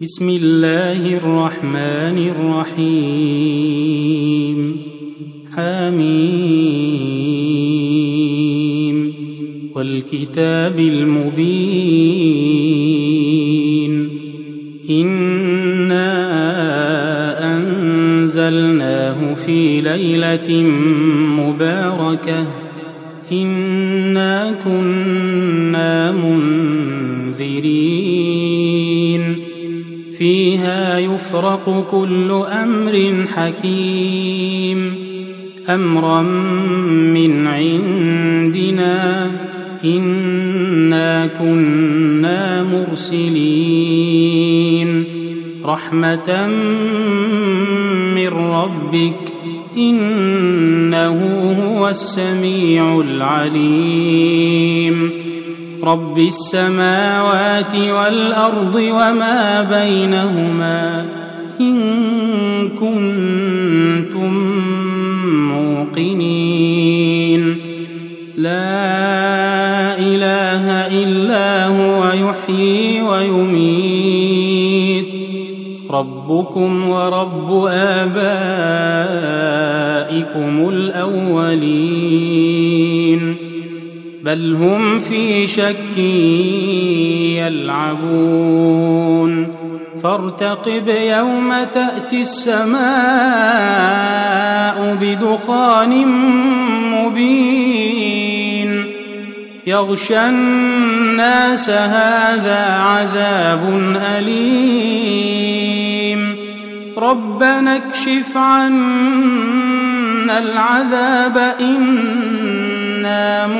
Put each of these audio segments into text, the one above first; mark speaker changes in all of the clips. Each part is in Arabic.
Speaker 1: بسم الله الرحمن الرحيم حميم والكتاب المبين إنا أنزلناه في ليلة مباركة إنا كنا منذرين فيها يفرق كل أمر حكيم أمرا من عندنا إنا كنا مرسلين رحمة من ربك إنه هو السميع العليم رب السماوات والأرض وما بينهما إن كنتم موقنين لا إله إلا هو يحيي ويميت ربكم ورب آبائكم الأولين بل هم في شك يلعبون فارتقب يوم تأتي السماء بدخان مبين يغشى الناس هذا عذاب أليم ربنا اكشف عنا العذاب إنا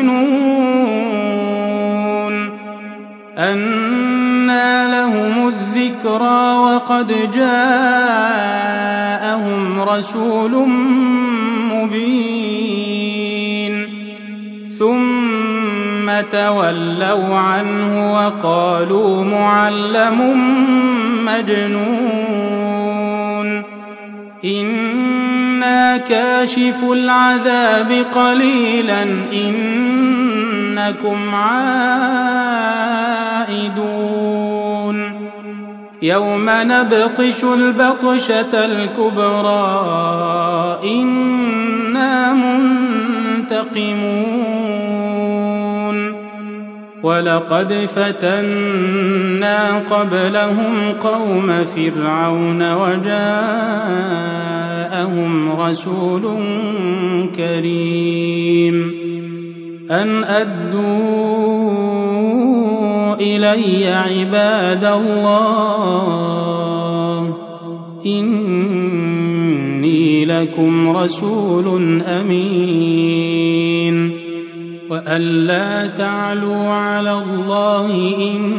Speaker 1: مؤمنون أنى لهم الذكرى وقد جاءهم رسول مبين ثم تولوا عنه وقالوا معلم مجنون إنا كاشف العذاب قليلا إنكم عائدون يوم نبطش البطشة الكبرى إنا منتقمون ولقد فتنا قبلهم قوم فرعون وجاءهم رسول كريم أن أدوا إلي عباد الله إني لكم رسول أمين وألا تعلوا على الله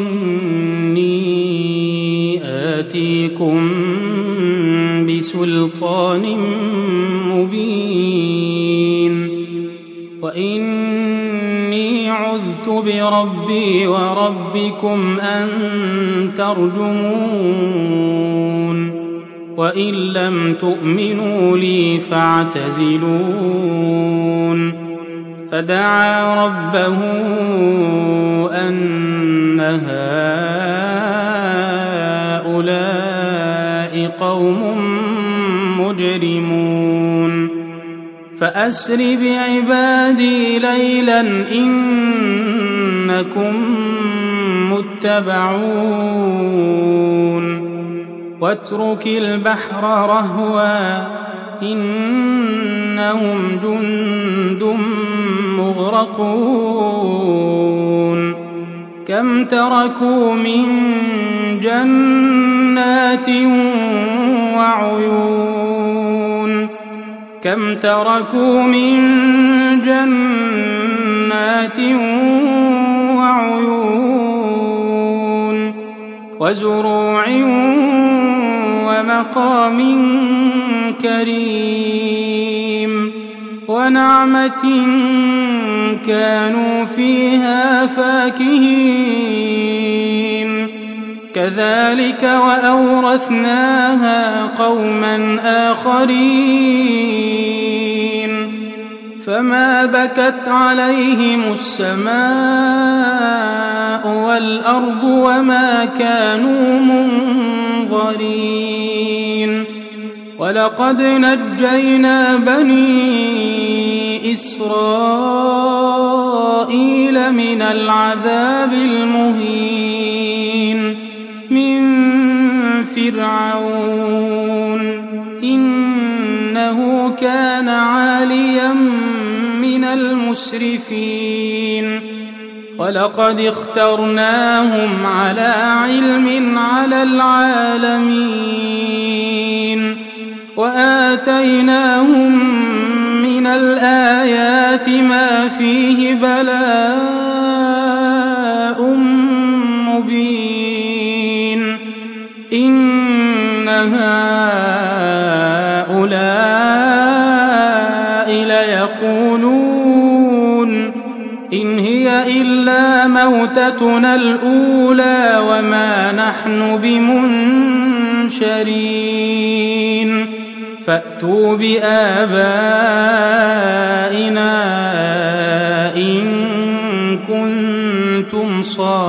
Speaker 1: إني آتيكم بسلطان مبين وإني عذت بربي وربكم أن ترجمون وإن لم تؤمنوا لي فاعتزلون فدعا ربه أن هؤلاء قوم مجرمون فأسر بعبادي ليلا إنكم متبعون واترك البحر رهوا إنهم جند مغرقون كم تركوا من جنات وعيون كم تركوا من جنات وعيون وزروع ومقام كريم ونعمة كانوا فيها فاكهين كذلك وأورثناها قوما آخرين فما بكت عليهم السماء والأرض وما كانوا منظرين ولقد نجينا بني إسرائيل من العذاب المهين من فرعون إنه كان عاليا من المسرفين ولقد اخترناهم على علم على العالمين وآتيناهم من الآيات ما فيه بلاء مبين إن هؤلاء ليقولون إن هي إلا موتتنا الأولى وما نحن بمنشرين فأتوا بآبائنا إن كنتم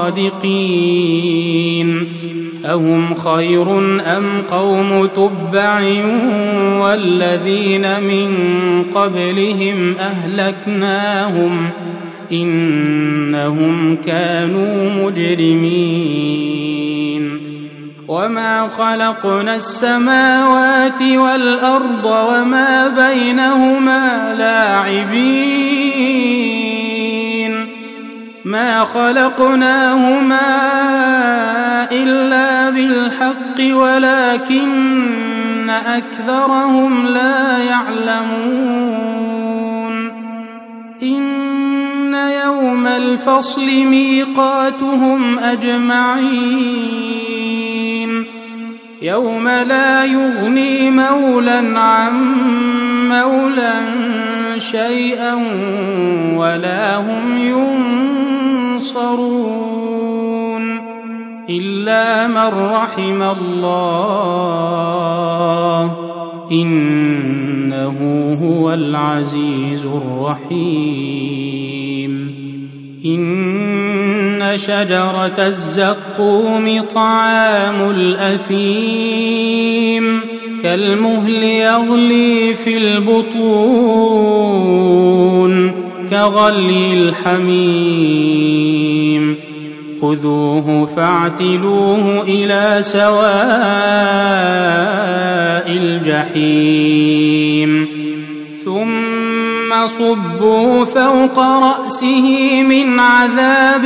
Speaker 1: صادقين أهم خير أم قوم تبع والذين من قبلهم أهلكناهم إنهم كانوا مجرمين وما خلقنا السماوات والأرض وما بينهما لاعبين ما خلقناهما إلا بالحق ولكن أكثرهم لا يعلمون إن يوم الفصل ميقاتهم أجمعين يوم لا يغني مولى عن مولى شيئا ولا هم ينصرون إلا من رحم الله إنه هو العزيز الرحيم إن شجرة الزقوم طعام الأثيم كالمهل يغلي في البطون كغلي الحميم خذوه فاعتلوه إلى سواء الجحيم ثم صبوا فوق رأسه من عذاب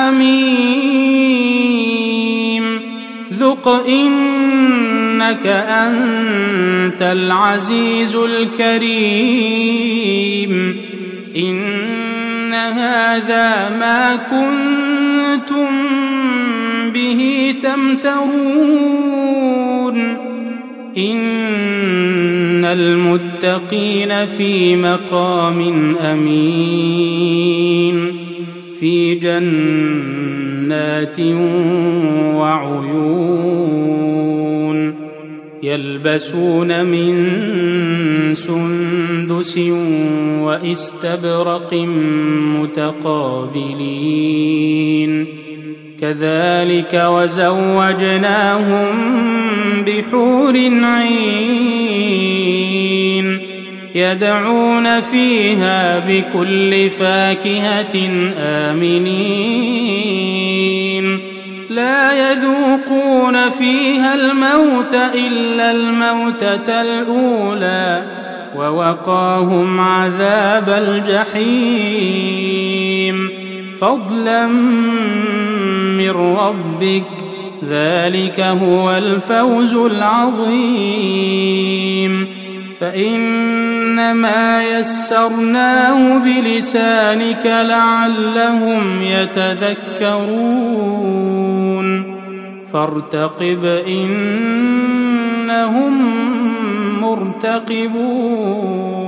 Speaker 1: الحميم ذق إنك أنت العزيز الكريم إن هذا ما كنتم به تمترون إن المتقين في مقام أمين في جنات وعيون يلبسون من سندس واستبرق متقابلين كذلك وزوجناهم بحور عين يدعون فيها بكل فاكهة آمنين لا يذوقون فيها الموت إلا الموتة الأولى ووقاهم عذاب الجحيم فضلا من ربك ذلك هو الفوز العظيم فإنما يسرناه بلسانك لعلهم يتذكرون فارتقب إنهم مرتقبون